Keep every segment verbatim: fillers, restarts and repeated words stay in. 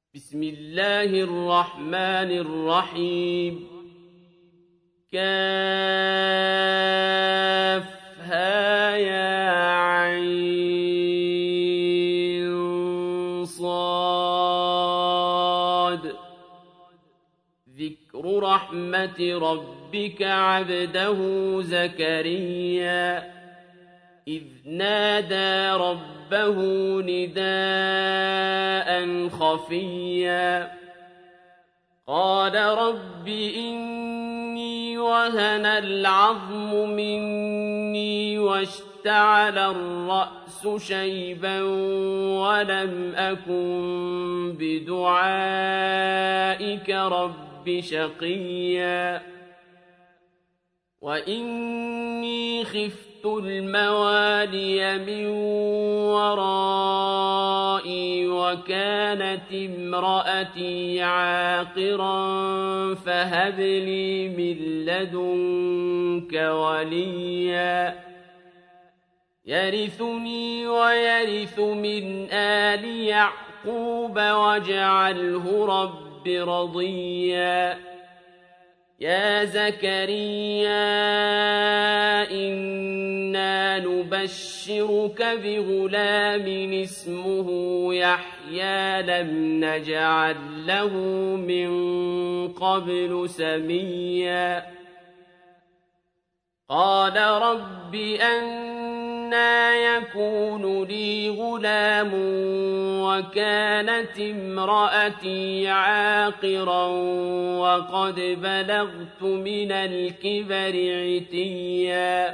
بسم الله الرحمن الرحيم كافها يا عين صاد ذكر رحمة ربك عبده زكريا إذ نادى ربه نداء خفيا قال رب إني وهن العظم مني واشتعل الرأس شيبا ولم أكن بدعائك رب شقيا وإني خفت الموالي من ورائي وكانت امرأتي عاقرا فهب لي من لدنك وليا يرثني ويرث من آل يعقوب واجعله رب رضيا يا زكريا إنا نبشرك بغلام اسمه يحيى لم نجعل له من قبل سميا قال رب أنى يكون لي غلام وكانت امرأتي عاقرا وقد بلغت من الكبر عتيا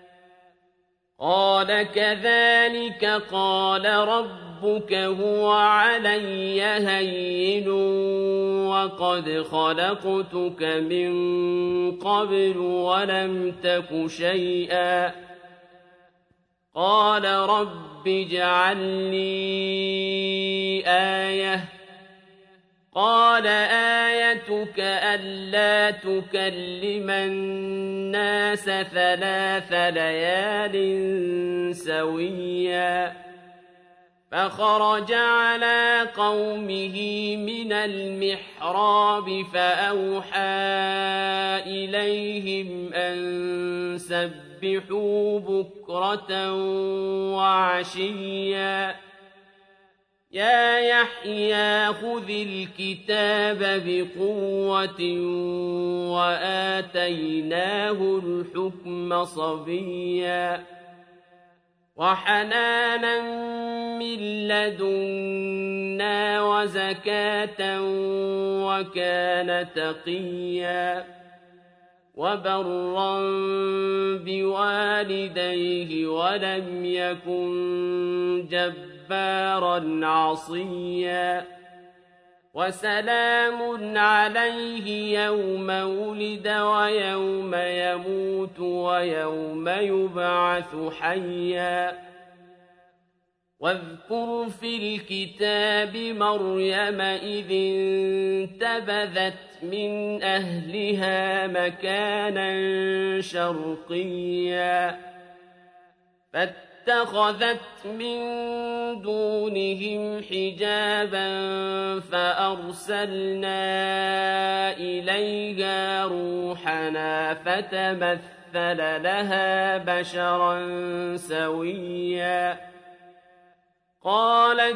قال كذلك قال ربك هو علي هين وقد خلقتك من قبل ولم تك شيئا قال رب اجعل لي آية قال آيتك ألا تكلم الناس ثلاث ليال سويا فخرج على قومه من المحراب فأوحى إليهم أن سبحوا بكرة وعشيا يا يحيى خذ الكتاب بقوة وآتيناه الحكم صبيا وحنانا من لدنا وزكاة وكان تقيا وبرا بوالديه ولم يكن جبارا عصيا وسلام عليه يوم ولد ويوم يموت ويوم يبعث حيا واذكر في الكتاب مريم إذ انتبذت من أهلها مكانا شرقيا فاتخذت من دونهم حجابا فأرسلنا إليها روحنا فتمثل لها بشرا سويا قالت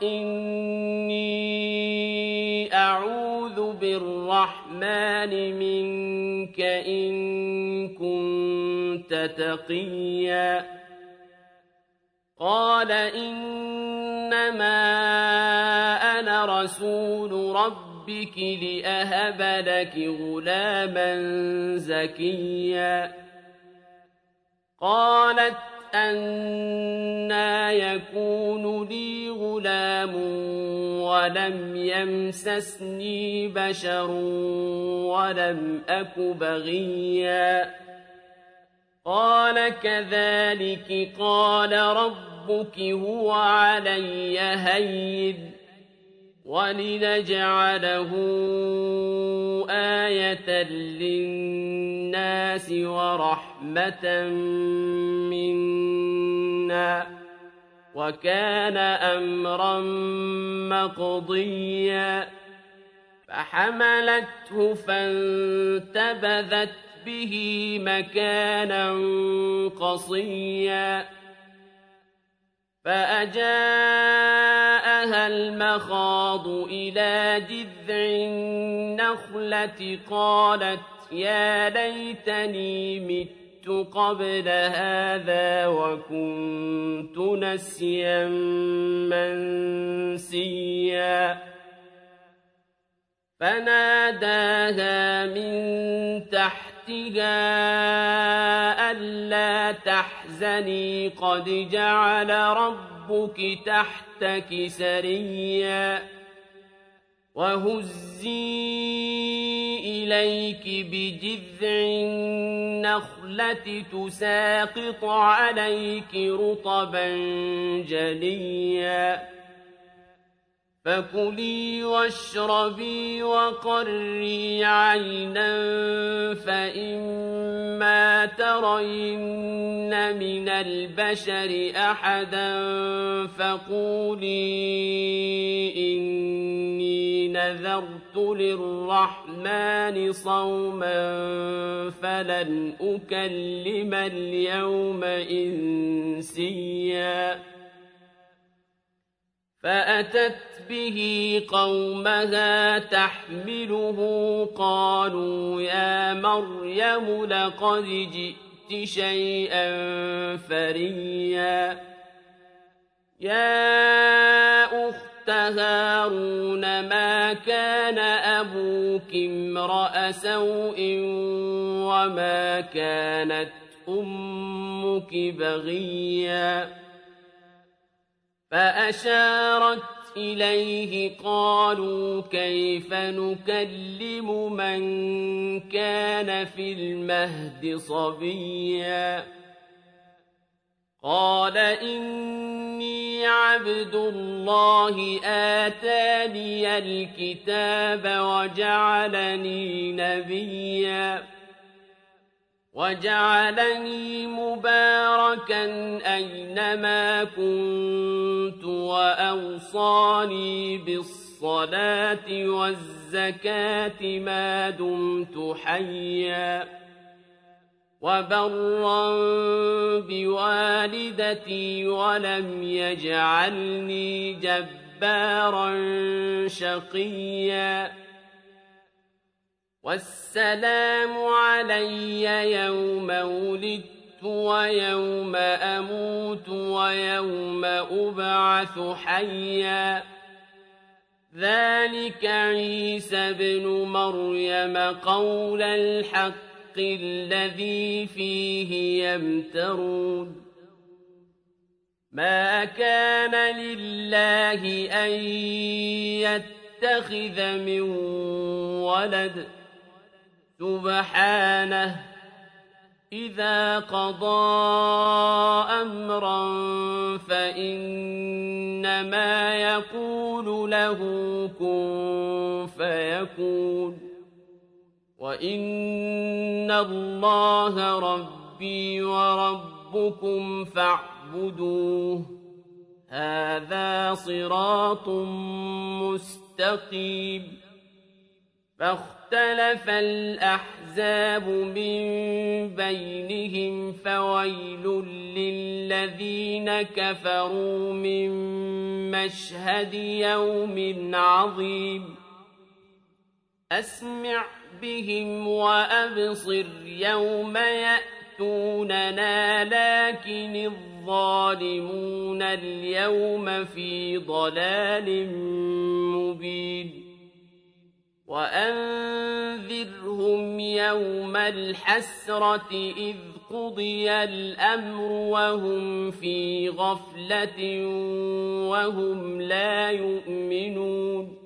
إني أعوذ بالرحمن منك إن كنت تقيا قال إنما أنا رسول ربك لأهب لك غلاما زكيا قالت أنى يكون لي غلام ولم يمسسني بشر ولم أك بغيا قال كذلك قال ربك هو علي هين ولنجعله آية للناس ورحمة منا وكان أمرا مقضيا فحملته فانتبذت به مكانا قصيا فأجاءها المخاض إلى جذع النخلة قالت يا ليتني مت قبل هذا وكنت نسيا منسيا فناداها من تحتها ألا تحزني قد جعل ربك تحتك سريا وهزي إليك بجذع النخلة تساقط عليك رطبا جنيا فكلي واشربي وقري عينا فإما ترين من البشر أحدا فقولي إني نذرت للرحمن صوما فلن أكلم اليوم إنسيا فأتت به قومها تحمله قالوا يا مريم لقد جئت شيئا فريا يا أخت هارون ما كان أبوك امرأ سوء وما كانت أمك بغيا فأشارت إليه قالوا كيف نكلم من كان في المهد صبيا قال إني عبد الله آتاني الكتاب وجعلني نبيا وجعلني مباركا أينما كنت وأوصاني بالصلاة والزكاة ما دمت حيا وبرا بوالدتي ولم يجعلني جبارا شقيا والسلام علي يوم ولدت ويوم أموت ويوم أبعث حيا ذلك عيسى بن مريم قول الحق الذي فيه يمترون ما كان لله أن يتخذ من ولد سبحانه إذا قضى أمرا فإنما يقول له كن فيكون وإن الله ربي وربكم فاعبدوه هذا صراط مستقيم فاختلف الأحزاب من بينهم فويل للذين كفروا من مشهد يوم عظيم أسمع بهم وأبصر يوم يأتوننا لكن الظالمون اليوم في ضلال مبين وأنذرهم يوم الحسرة إذ قضي الأمر وهم في غفلة وهم لا يؤمنون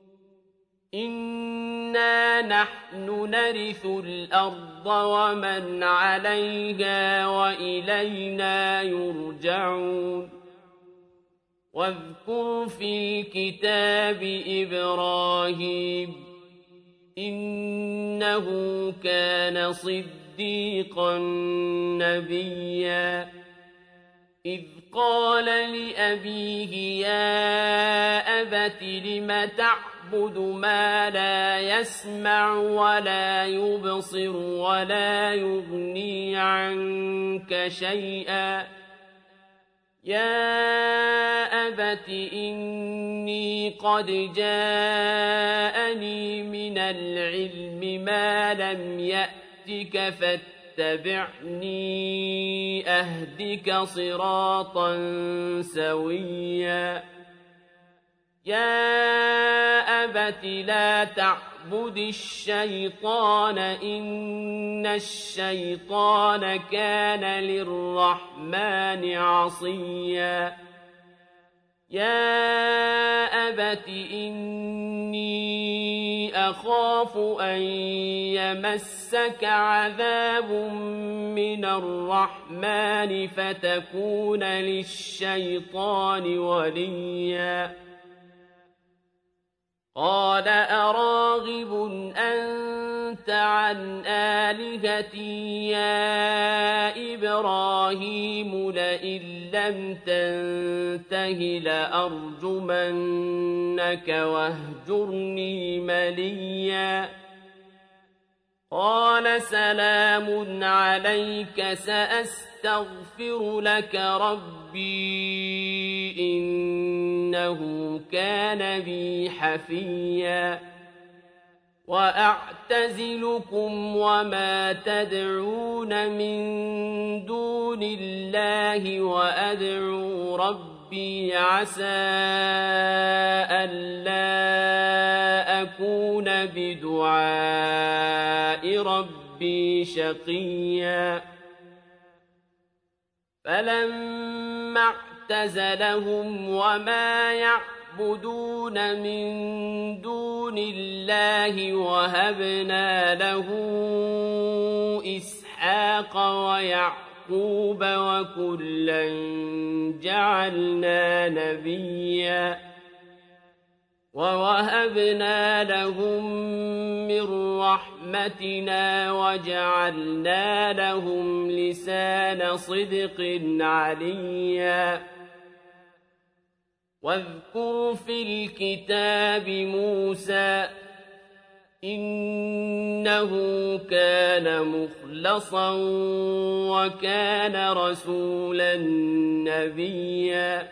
إنا نحن نرث الأرض ومن عليها وإلينا يرجعون واذكر في الكتاب إبراهيم إنه كان صديقا نبيا إذ قال لأبيه يا أبت لم تعبد ما لا يسمع ولا يبصر ولا يغني عنك شيئا يا أبت إني قد جاءني من العلم ما لم يأتك فاتبعني أهدك صراطا سويا يا أبت لا تعبد الشيطان إن الشيطان كان للرحمن عصيا يا أبت إني أخاف أن يمسك عذاب من الرحمن فتكون للشيطان وليا قال أراغب أنت عن آلهتي يا إبراهيم لئن لم تنته لأرجمنك واهجرني مليا قال سلام عليك سأستغفر لك ربي إنه كان بي حفيا وأعتزلكم وما تدعون من دون الله وأدعو ربي عسى ألا أكون بدعاء ربي شقيا فلما اعتزلهم وما يعبدون من دون الله وهبنا له إسحاق ويعقوب وكلا جعلنا نبيا ووهبنا لهم من رحمتنا وجعلنا لهم لسان صدق عليا واذكر في الكتاب موسى إنه كان مخلصا وكان رسولا نبيا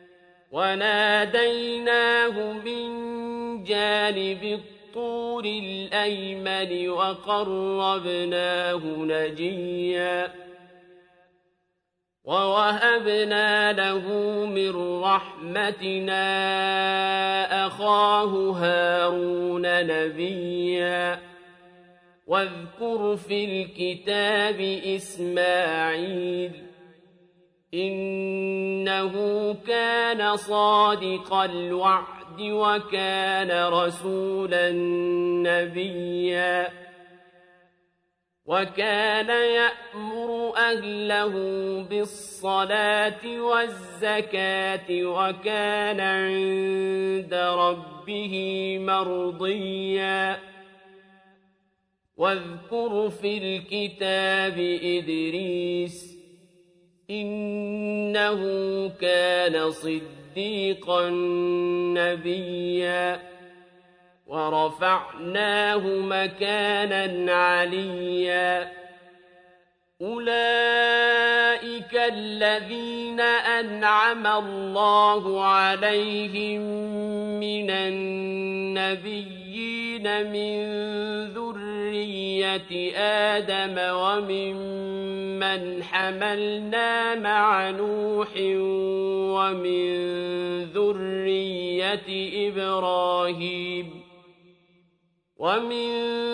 وناديناه من جانب الطور الأيمن وقربناه نجيا ووهبنا له من رحمتنا أخاه هارون نبيا واذكر في الكتاب إسماعيل إنه كان صادق الوعد وكان رسولا نبيا وكان يأمر أهله بالصلاة والزكاة وكان عند ربه مرضيا واذكر في الكتاب إدريس إنه كان صديقا نبيا ورفعناه مكانا عليا أولئك الذين أنعم الله عليهم من النبيين من ذرية آدم وممن حملنا مع نوح ومن ذرية إبراهيم ومن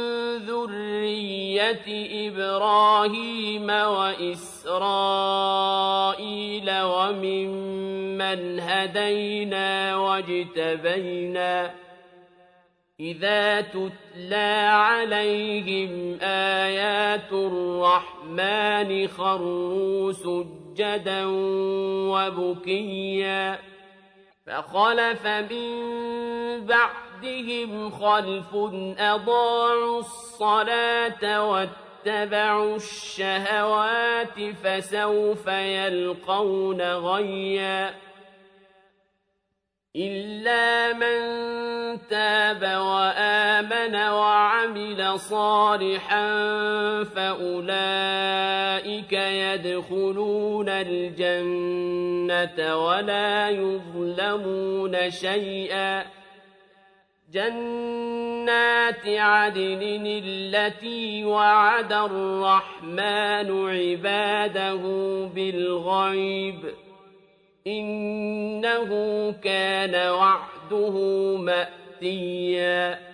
ذرية إبراهيم وإسرائيل وممن هدينا واجتبينا إذا تتلى عليهم آيات الرحمن خروا سجدا وبكيا فخلف من بعدهم خلف أضاعوا الصلاة واتبعوا الشهوات فسوف يلقون غيا إلا من تاب وآمن وعمل صالحا فأولئك يدخلون الجنة ولا يظلمون شيئا جنات عدن التي وعد الرحمن عباده بالغيب إنه كان وعده مأتيا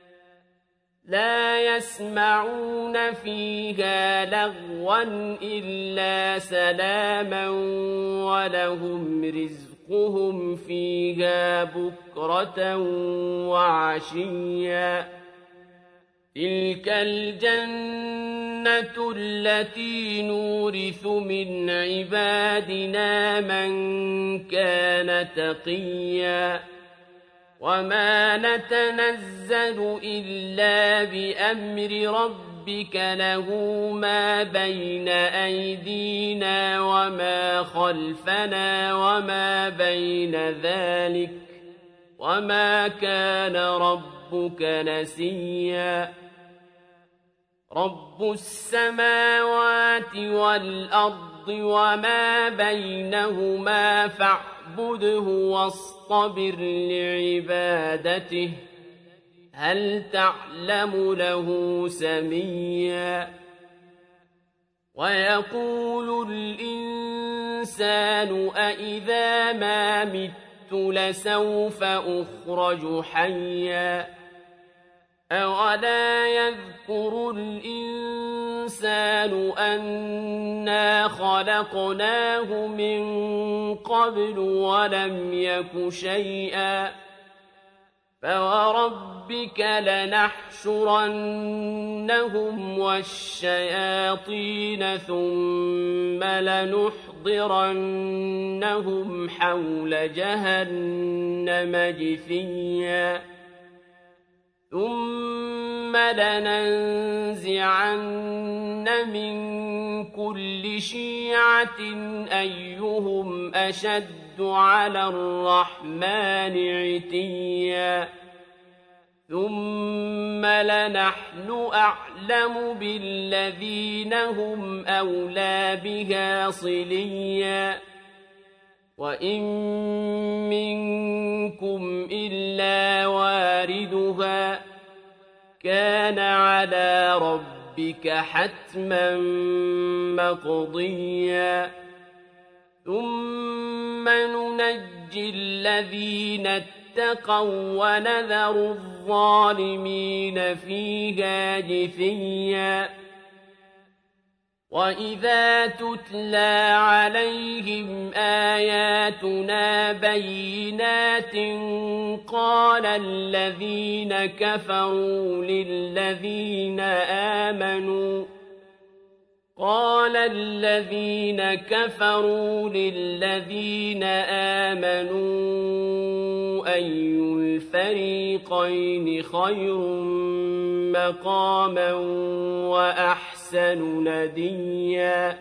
لا يسمعون فيها لغوا إلا سلاما ولهم رزقهم فيها بكرة وعشيا تلك الجنة التي نورث من عبادنا من كان تقيا وما نتنزل إلا بأمر ربك له ما بين أيدينا وما خلفنا وما بين ذلك وما كان ربك نسيا رب السماوات والأرض وما بينهما فاعبده واصطبر لعبادته هل تعلم له سميا ويقول الإنسان أإذا ما مت لسوف أخرج حيا أولا يذكر الإنسان أنا خلقناه من قبل ولم يك شيئا فوربك لنحشرنهم والشياطين ثم لنحضرنهم حول جهنم جثيا ثم لننزعن من كل شيعة أيهم أشد على الرحمن عتيا ثم لنحن أعلم بالذين هم أولى بها صليا وإن منكم إلا واردها كان على ربك حتما مقضيا ثم ننجي الذين اتقوا ونذر الظالمين فيها جثيا وإذا تتلى عليهم آياتنا بينات قال الذين كفروا للذين آمنوا قال الذين كفروا للذين آمنوا أي الفريقين خير مقاما وأحسن نديا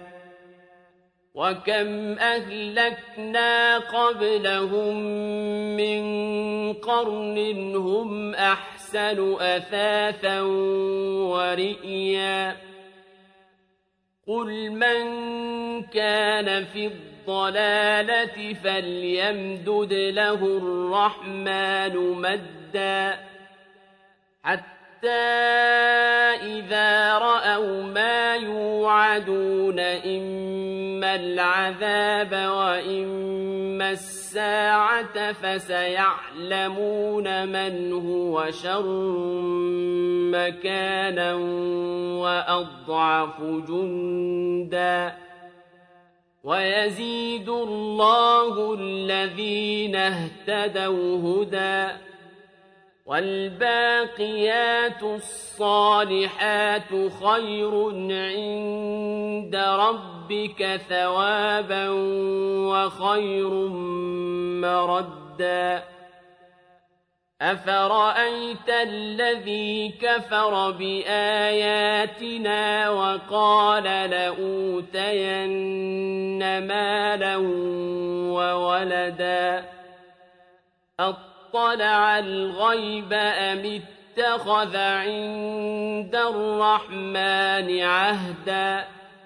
وكم أهلكنا قبلهم من قرن هم أحسن أثاثا ورئيا قل من كان في الضلالة فليمدد له الرحمن مدا حتى إذا رأوا ما يوعدون إما العذاب وإما الساعة فسيعلمون من هو شر مكانا وأضعف جندا ويزيد الله الذين اهتدوا هدى والباقيات الصالحات خير عند ربك ثوابا وخير مردا أفرأيت الذي كفر بآياتنا وقال لأوتين مالا وولدا أطلع الغيب أم اتخذ عند الرحمن عهدا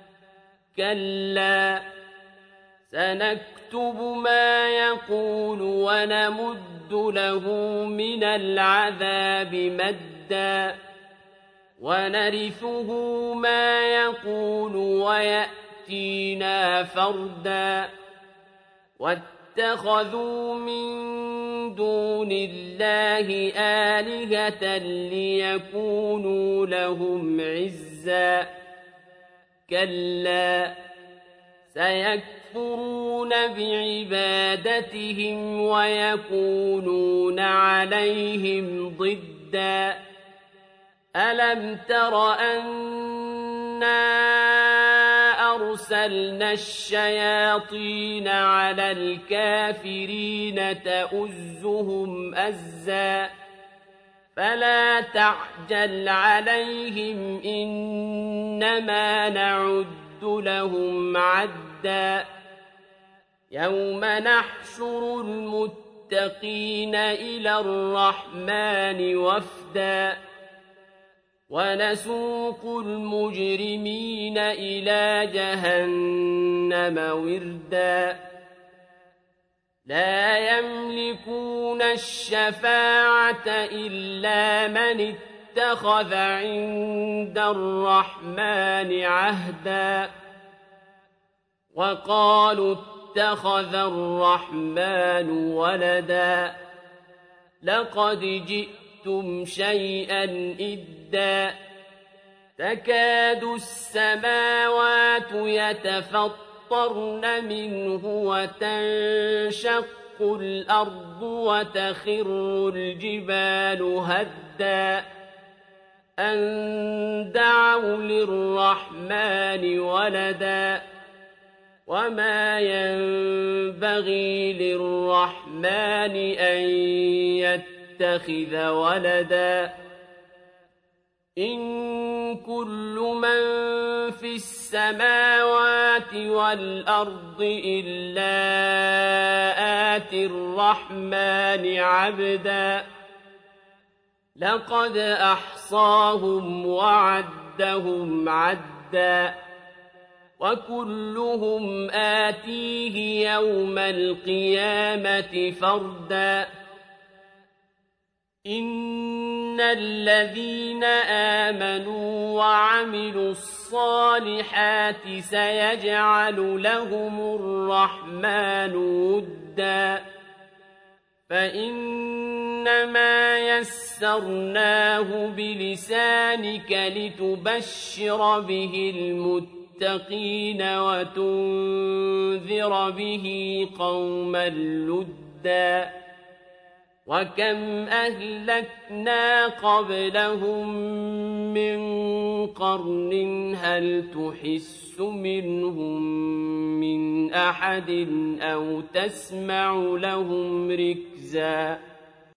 كلا سنكتب ما يقول ونمد له من العذاب مدا ونرثه ما يقول ويأتينا فردا واتخذوا من دون الله آلهة ليكونوا لهم عزا كلا سيكفرون بعبادتهم ويكونون عليهم ضدا ألم تر أنا أرسلنا الشياطين على الكافرين تؤزهم أزا فلا تعجل عليهم إنما نعد لهم عدا يوم نحشر المتقين إلى الرحمن وفدا ونسوق المجرمين إلى جهنم وردا لا يملكون الشفاعة إلا من اتخذ عند الرحمن عهدا وقالوا اتخذ الرحمن ولدا لقد جئتم شيئا إدا تكاد السماوات يتفطرن منه وتنشق الأرض وتخر الجبال هدا أن دعوا للرحمن ولدا وما ينبغي للرحمن أن يتخذ ولدا إن كل من في السماوات والأرض إلا آتي الرحمن عبدا لقد أحصاهم وعدهم عدا وكلهم آتيه يوم القيامة فردا إن الذين آمنوا وعملوا الصالحات سيجعل لهم الرحمن ودا فإنما يسرناه بلسانك لتبشر به المتقين وتنذر به قوما لدا وكم أهلكنا قبلهم من قرن هل تحس منهم من أحد أو تسمع لهم ركزا